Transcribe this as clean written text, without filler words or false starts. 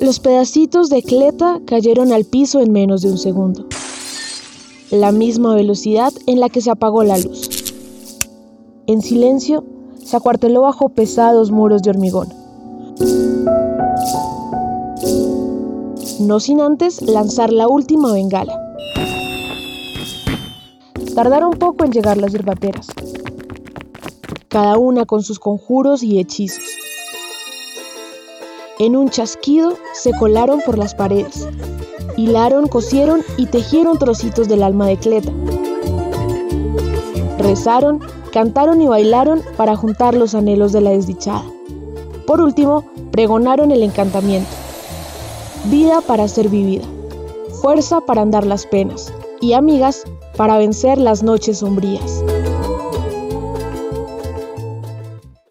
Los pedacitos de Cleta cayeron al piso en menos de un segundo. La misma velocidad en la que se apagó la luz. En silencio, se acuarteló bajo pesados muros de hormigón. No sin antes lanzar la última bengala. Tardaron poco en llegar las yerbateras, cada una con sus conjuros y hechizos. En un chasquido se colaron por las paredes, hilaron, cosieron y tejieron trocitos del alma de Cleta. Rezaron, cantaron y bailaron para juntar los anhelos de la desdichada. Por último, pregonaron el encantamiento: vida para ser vivida, fuerza para andar las penas y amigas para vencer las noches sombrías.